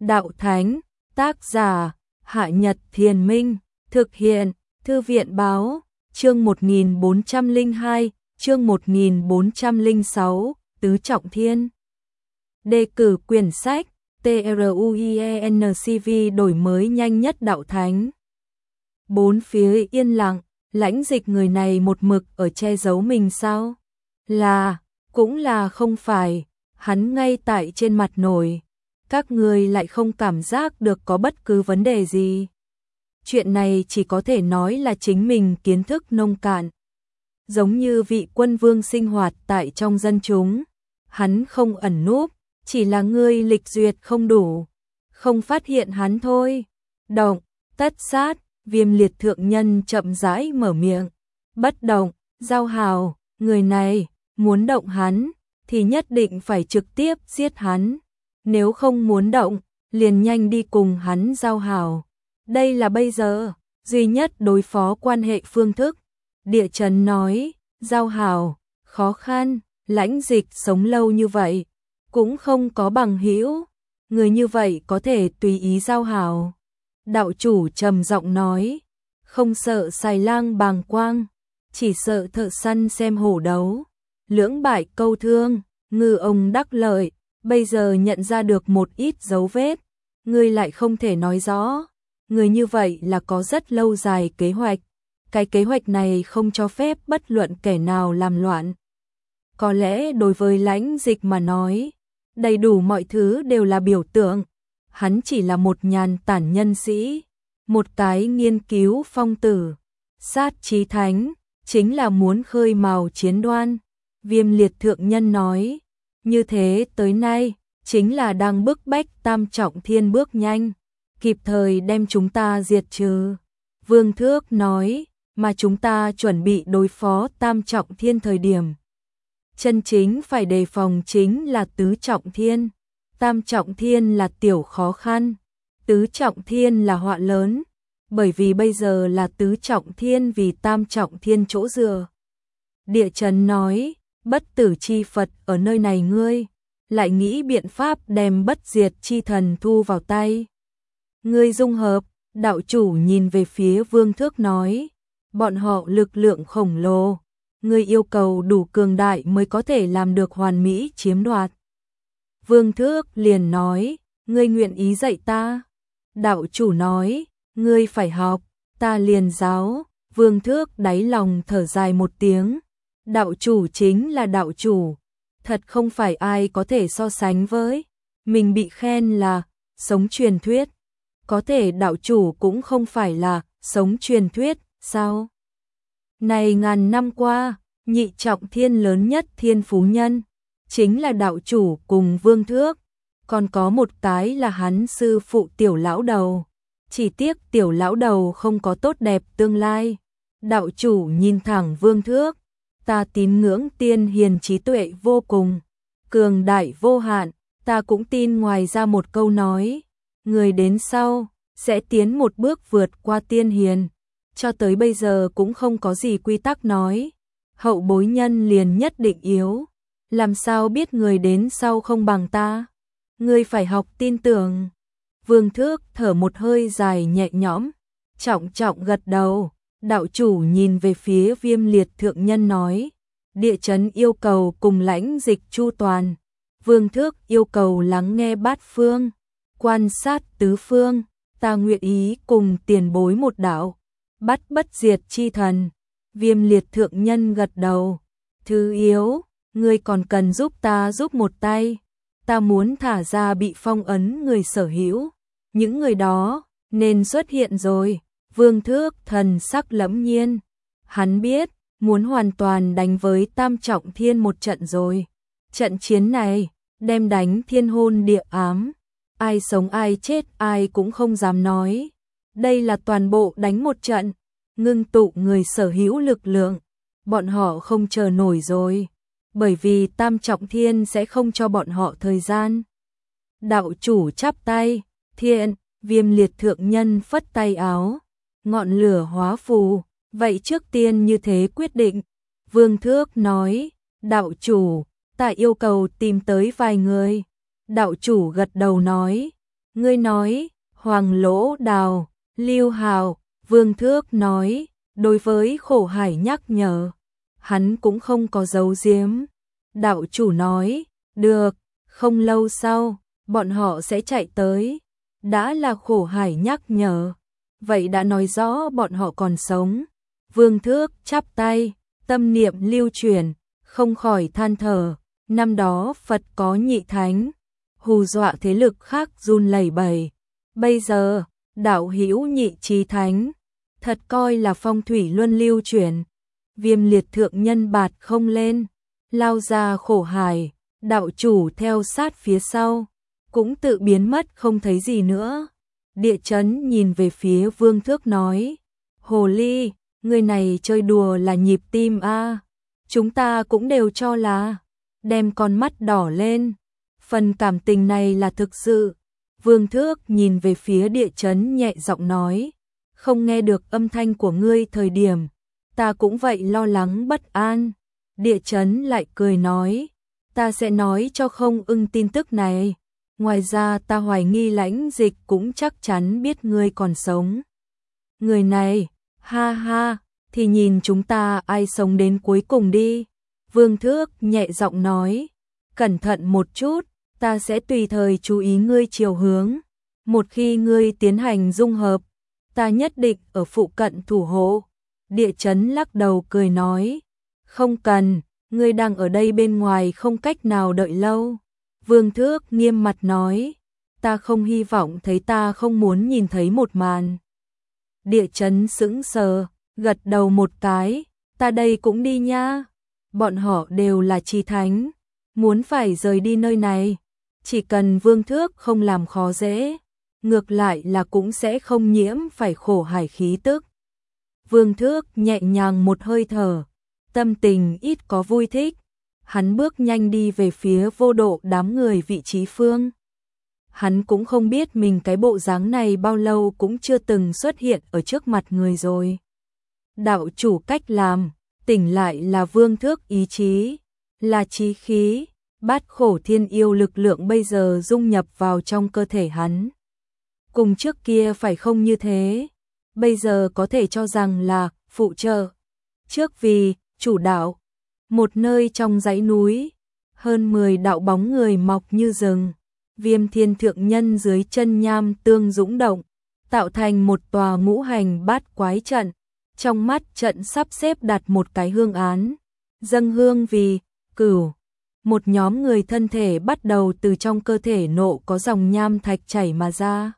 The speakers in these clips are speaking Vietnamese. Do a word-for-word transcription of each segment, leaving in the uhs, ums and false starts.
Đạo Thánh, tác giả, Hạ Nhật Thiền Minh, thực hiện, Thư viện Báo, chương một nghìn bốn trăm lẻ hai, chương một nghìn bốn trăm lẻ sáu, Tứ Trọng Thiên. Đề cử quyển sách, TRUIENCV đổi mới nhanh nhất Đạo Thánh. Bốn phía yên lặng, Lãnh Dịch người này một mực ở che giấu mình sao? Là, cũng là không phải, hắn ngay tại trên mặt nổi. Các người lại không cảm giác được có bất cứ vấn đề gì. Chuyện này chỉ có thể nói là chính mình kiến thức nông cạn. Giống như vị quân vương sinh hoạt tại trong dân chúng. Hắn không ẩn núp, chỉ là ngươi lịch duyệt không đủ. Không phát hiện hắn thôi. Động, tất sát, Viêm Liệt thượng nhân chậm rãi mở miệng. Bất động, Giao Hào, người này, muốn động hắn, thì nhất định phải trực tiếp giết hắn. Nếu không muốn động, liền nhanh đi cùng hắn giao hảo. Đây là bây giờ, duy nhất đối phó quan hệ phương thức. Địa Chấn nói, giao hảo, khó khăn, Lãnh Dịch sống lâu như vậy, cũng không có bằng hữu. Người như vậy có thể tùy ý giao hảo. Đạo chủ trầm giọng nói, không sợ xài lang bàng quang, chỉ sợ thợ săn xem hổ đấu. Lưỡng bại câu thương, ngư ông đắc lợi. Bây giờ nhận ra được một ít dấu vết, ngươi lại không thể nói rõ. Người như vậy là có rất lâu dài kế hoạch. Cái kế hoạch này không cho phép bất luận kẻ nào làm loạn. Có lẽ đối với Lãnh Dịch mà nói, đầy đủ mọi thứ đều là biểu tượng. Hắn chỉ là một nhàn tản nhân sĩ, một cái nghiên cứu phong tử. Sát chí thánh, chính là muốn khơi mào chiến đoan. Viêm Liệt thượng nhân nói. Như thế tới nay, chính là đang bức bách Tam Trọng Thiên bước nhanh, kịp thời đem chúng ta diệt trừ. Vương Thước nói, mà chúng ta chuẩn bị đối phó Tam Trọng Thiên thời điểm. Chân chính phải đề phòng chính là Tứ Trọng Thiên. Tam Trọng Thiên là tiểu khó khăn, Tứ Trọng Thiên là họa lớn, bởi vì bây giờ là Tứ Trọng Thiên vì Tam Trọng Thiên chỗ dựa. Địa Chấn nói, bất tử chi Phật ở nơi này ngươi, lại nghĩ biện pháp đem bất diệt chi thần thu vào tay. Ngươi dung hợp, đạo chủ nhìn về phía Vương Thước nói, bọn họ lực lượng khổng lồ, ngươi yêu cầu đủ cường đại mới có thể làm được hoàn mỹ chiếm đoạt. Vương Thước liền nói, ngươi nguyện ý dạy ta. Đạo chủ nói, ngươi phải học, ta liền giáo. Vương Thước đáy lòng thở dài một tiếng. Đạo chủ chính là đạo chủ, thật không phải ai có thể so sánh với. Mình bị khen là sống truyền thuyết, có thể đạo chủ cũng không phải là sống truyền thuyết, sao? Này ngàn năm qua, nhị trọng thiên lớn nhất thiên phú nhân, chính là đạo chủ cùng Vương Thước, còn có một cái là hắn sư phụ Tiểu Lão Đầu. Chỉ tiếc Tiểu Lão Đầu không có tốt đẹp tương lai. Đạo chủ nhìn thẳng Vương Thước. Ta tín ngưỡng tiên hiền trí tuệ vô cùng, cường đại vô hạn, ta cũng tin ngoài ra một câu nói, người đến sau, sẽ tiến một bước vượt qua tiên hiền, cho tới bây giờ cũng không có gì quy tắc nói, hậu bối nhân liền nhất định yếu, làm sao biết người đến sau không bằng ta, ngươi phải học tin tưởng. Vương Thước thở một hơi dài nhẹ nhõm, trọng trọng gật đầu. Đạo chủ nhìn về phía Viêm Liệt thượng nhân nói, Địa Chấn yêu cầu cùng Lãnh Dịch chu toàn, Vương Thước yêu cầu lắng nghe bát phương, quan sát tứ phương, ta nguyện ý cùng tiền bối một đạo, bắt bất diệt chi thần. Viêm Liệt thượng nhân gật đầu, thứ yếu, ngươi còn cần giúp ta giúp một tay, ta muốn thả ra bị phong ấn người sở hữu, những người đó nên xuất hiện rồi. Vương Thước thần sắc lẫm nhiên, hắn biết, muốn hoàn toàn đánh với Tam Trọng Thiên một trận rồi. Trận chiến này, đem đánh thiên hôn địa ám, ai sống ai chết ai cũng không dám nói. Đây là toàn bộ đánh một trận, ngưng tụ người sở hữu lực lượng, bọn họ không chờ nổi rồi, bởi vì Tam Trọng Thiên sẽ không cho bọn họ thời gian. Đạo chủ chắp tay, thiện, Viêm Liệt thượng nhân phất tay áo. Ngọn lửa hóa phù, vậy trước tiên như thế quyết định. Vương Thước nói, đạo chủ, ta yêu cầu tìm tới vài người. Đạo chủ gật đầu nói, Ngươi nói, Hoàng Lỗ Đào, Lưu Hào, Vương Thước nói, đối với Khổ Hải nhắc nhở, hắn cũng không có giấu giếm. Đạo chủ nói, được, không lâu sau, bọn họ sẽ chạy tới. Đã là Khổ Hải nhắc nhở, vậy đã nói rõ bọn họ còn sống. Vương Thước chắp tay, tâm niệm lưu chuyển, không khỏi than thở, năm đó Phật có nhị thánh, hù dọa thế lực khác run lẩy bẩy. Bây giờ, đạo hữu nhị chí thánh, thật coi là phong thủy luân lưu chuyển. Viêm liệt thượng nhân bạt không lên, lao ra Khổ Hải, đạo chủ theo sát phía sau, cũng tự biến mất không thấy gì nữa. Địa chấn nhìn về phía Vương Thước nói, Hồ Ly, người này chơi đùa là nhịp tim a. Chúng ta cũng đều cho là, đem con mắt đỏ lên, phần cảm tình này là thực sự. Vương Thước nhìn về phía địa chấn nhẹ giọng nói, không nghe được âm thanh của ngươi thời điểm, ta cũng vậy lo lắng bất an. Địa chấn lại cười nói, ta sẽ nói cho Không Ưng tin tức này. Ngoài ra ta hoài nghi Lãnh Dịch cũng chắc chắn biết ngươi còn sống. Người này, ha ha, thì nhìn chúng ta ai sống đến cuối cùng đi. Vương Thước nhẹ giọng nói, cẩn thận một chút, ta sẽ tùy thời chú ý ngươi chiều hướng. Một khi ngươi tiến hành dung hợp, ta nhất định ở phụ cận thủ hộ. Địa chấn lắc đầu cười nói, không cần, ngươi đang ở đây bên ngoài không cách nào đợi lâu. Vương Thước nghiêm mặt nói, ta không hy vọng thấy ta không muốn nhìn thấy một màn. Địa chấn sững sờ, gật đầu một cái, ta đây cũng đi nha. Bọn họ đều là chí thánh, muốn phải rời đi nơi này, chỉ cần Vương Thước không làm khó dễ, ngược lại là cũng sẽ không nhiễm phải Khổ Hải khí tức. Vương Thước nhẹ nhàng một hơi thở, tâm tình ít có vui thích, hắn bước nhanh đi về phía Vô Độ đám người vị trí phương. Hắn cũng không biết mình cái bộ dáng này bao lâu cũng chưa từng xuất hiện ở trước mặt người rồi. Đạo chủ cách làm, tỉnh lại là Vương Thước ý chí, là chí khí, bát khổ thiên yêu lực lượng bây giờ dung nhập vào trong cơ thể hắn. Cùng trước kia phải không như thế, bây giờ có thể cho rằng là phụ trợ. Trước vì chủ đạo, một nơi trong dãy núi, hơn mười đạo bóng người mọc như rừng, Viêm Thiên thượng nhân dưới chân nham tương dũng động, tạo thành một tòa ngũ hành bát quái trận. Trong mắt trận sắp xếp đặt một cái hương án, dâng hương vì Cửu. Một nhóm người thân thể bắt đầu từ trong cơ thể nộ có dòng nham thạch chảy mà ra.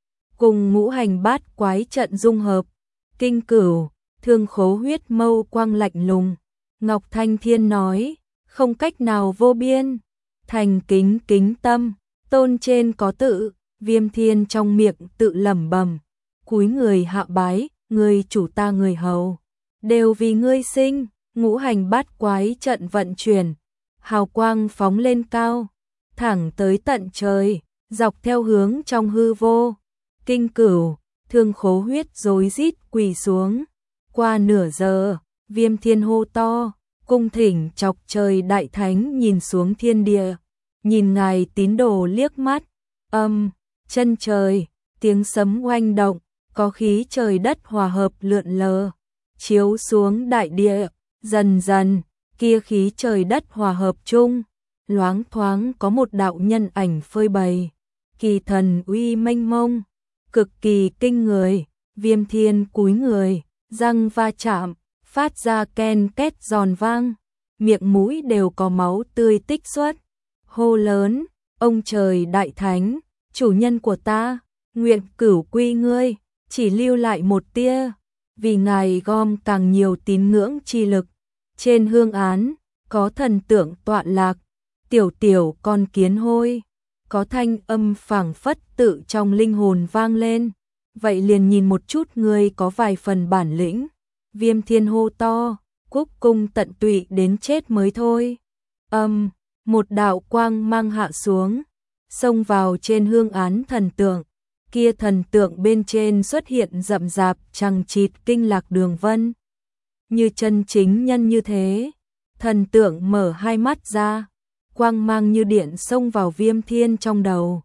Cùng ngũ hành bát quái trận dung hợp, Kinh Cửu, Thương Khố huyết mâu quang lạnh lùng. Ngọc Thanh Thiên nói, không cách nào vô biên, thành kính kính tâm, tôn trên có tự. Viêm Thiên trong miệng tự lẩm bẩm, cúi người hạ bái, người chủ ta người hầu, đều vì ngươi sinh. Ngũ hành bát quái trận vận chuyển, hào quang phóng lên cao, thẳng tới tận trời, dọc theo hướng trong hư vô. Kinh Cửu, Thương Khố huyết rối rít quỳ xuống. Qua nửa giờ, Viêm Thiên hô to, cung thỉnh chọc trời đại thánh nhìn xuống thiên địa, nhìn ngài tín đồ liếc mắt. Âm, chân trời, tiếng sấm oanh động, có khí trời đất hòa hợp lượn lờ, chiếu xuống đại địa. Dần dần, kia khí trời đất hòa hợp chung, loáng thoáng có một đạo nhân ảnh phơi bày, kỳ thần uy mênh mông, cực kỳ kinh người. Viêm Thiên cúi người, răng va chạm, phát ra ken két giòn vang, miệng mũi đều có máu tươi tích xuất. Hô lớn, ông trời đại thánh, chủ nhân của ta, nguyện cửu quy ngươi, chỉ lưu lại một tia, vì ngài gom càng nhiều tín ngưỡng chi lực. Trên hương án, có thần tượng tọa lạc, tiểu tiểu con kiến hôi, có thanh âm phảng phất tự trong linh hồn vang lên. Vậy liền nhìn một chút ngươi có vài phần bản lĩnh. Viêm Thiên hô to, cúc cung tận tụy đến chết mới thôi. Âm, một đạo quang mang hạ xuống, xông vào trên hương án thần tượng. Kia thần tượng bên trên xuất hiện rậm rạp chằng chịt kinh lạc đường vân. Như chân chính nhân như thế, thần tượng mở hai mắt ra, quang mang như điện xông vào Viêm Thiên trong đầu.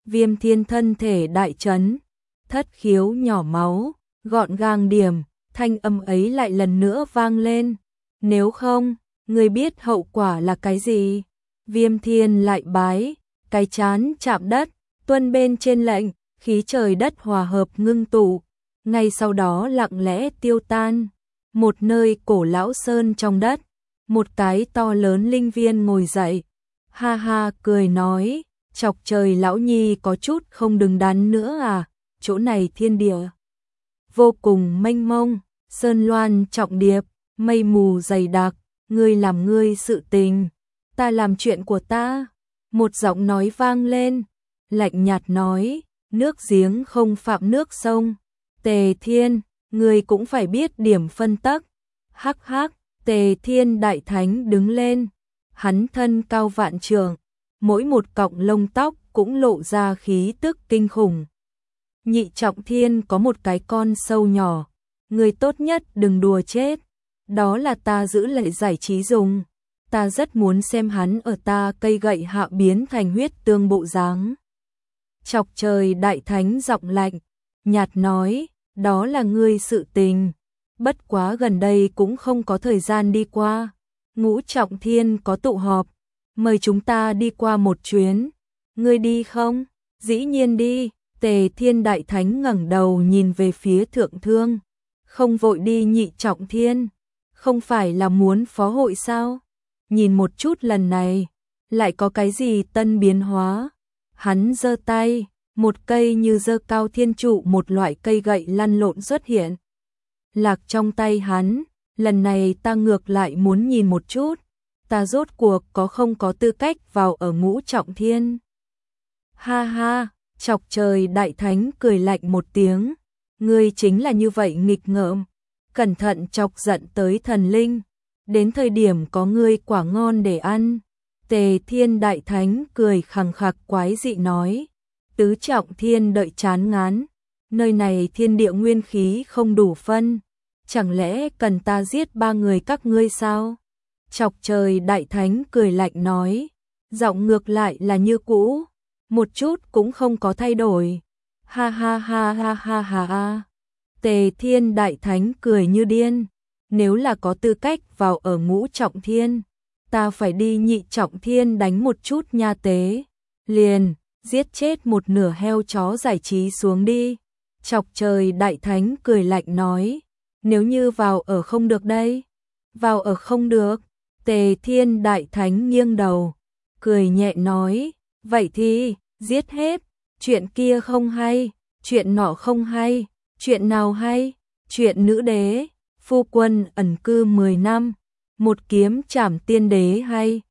Viêm Thiên thân thể đại chấn, thất khiếu nhỏ máu, gọn gàng điểm, thanh âm ấy lại lần nữa vang lên. Nếu không, ngươi biết hậu quả là cái gì? Viêm Thiên lại bái, cái chán chạm đất, tuân bên trên lệnh, khí trời đất hòa hợp ngưng tụ, ngay sau đó lặng lẽ tiêu tan. Một nơi cổ lão sơn trong đất, một cái to lớn linh viên ngồi dậy, ha ha cười nói, chọc trời lão nhi có chút không đứng đắn nữa à, chỗ này thiên địa vô cùng mênh mông, sơn loan trọng điệp, mây mù dày đặc, ngươi làm ngươi sự tình, ta làm chuyện của ta. Một giọng nói vang lên, lạnh nhạt nói, nước giếng không phạm nước sông, Tề Thiên, ngươi cũng phải biết điểm phân tắc. Hắc hắc, Tề Thiên đại thánh đứng lên, hắn thân cao vạn trượng, mỗi một cọng lông tóc cũng lộ ra khí tức kinh khủng. Nhị Trọng Thiên có một cái con sâu nhỏ, người tốt nhất đừng đùa chết, đó là ta giữ lại giải trí dùng, ta rất muốn xem hắn ở ta cây gậy hạ biến thành huyết tương bộ dáng. Chọc trời đại thánh giọng lạnh, nhạt nói, đó là ngươi sự tình, bất quá gần đây cũng không có thời gian đi qua, Ngũ Trọng Thiên có tụ họp, mời chúng ta đi qua một chuyến, ngươi đi không? Dĩ nhiên đi. Tề Thiên đại thánh ngẩng đầu nhìn về phía Thượng Thương, không vội đi Nhị Trọng Thiên, không phải là muốn phó hội sao? Nhìn một chút lần này, lại có cái gì tân biến hóa? Hắn giơ tay, một cây như giơ cao thiên trụ một loại cây gậy lăn lộn xuất hiện. Lạc trong tay hắn, lần này ta ngược lại muốn nhìn một chút, ta rốt cuộc có không có tư cách vào ở Ngũ Trọng Thiên. Ha ha, chọc trời đại thánh cười lạnh một tiếng, ngươi chính là như vậy nghịch ngợm, cẩn thận chọc giận tới thần linh, đến thời điểm có ngươi quả ngon để ăn. Tề Thiên đại thánh cười khằng khặc quái dị nói, Tứ Trọng Thiên đợi chán ngán, nơi này thiên địa nguyên khí không đủ phân, chẳng lẽ cần ta giết ba người các ngươi sao? Chọc trời đại thánh cười lạnh nói, giọng ngược lại là như cũ, một chút cũng không có thay đổi. Ha ha ha ha ha ha ha. Tề Thiên đại thánh cười như điên, nếu là có tư cách vào ở Ngũ Trọng Thiên, ta phải đi Nhị Trọng Thiên đánh một chút nha tế, liền giết chết một nửa heo chó giải trí xuống đi. Chọc trời đại thánh cười lạnh nói, nếu như vào ở không được đây, vào ở không được. Tề Thiên đại thánh nghiêng đầu, cười nhẹ nói, vậy thì giết hết, chuyện kia không hay, chuyện nọ không hay, chuyện nào hay? Chuyện nữ đế, phu quân ẩn cư mười năm, một kiếm trảm tiên đế hay,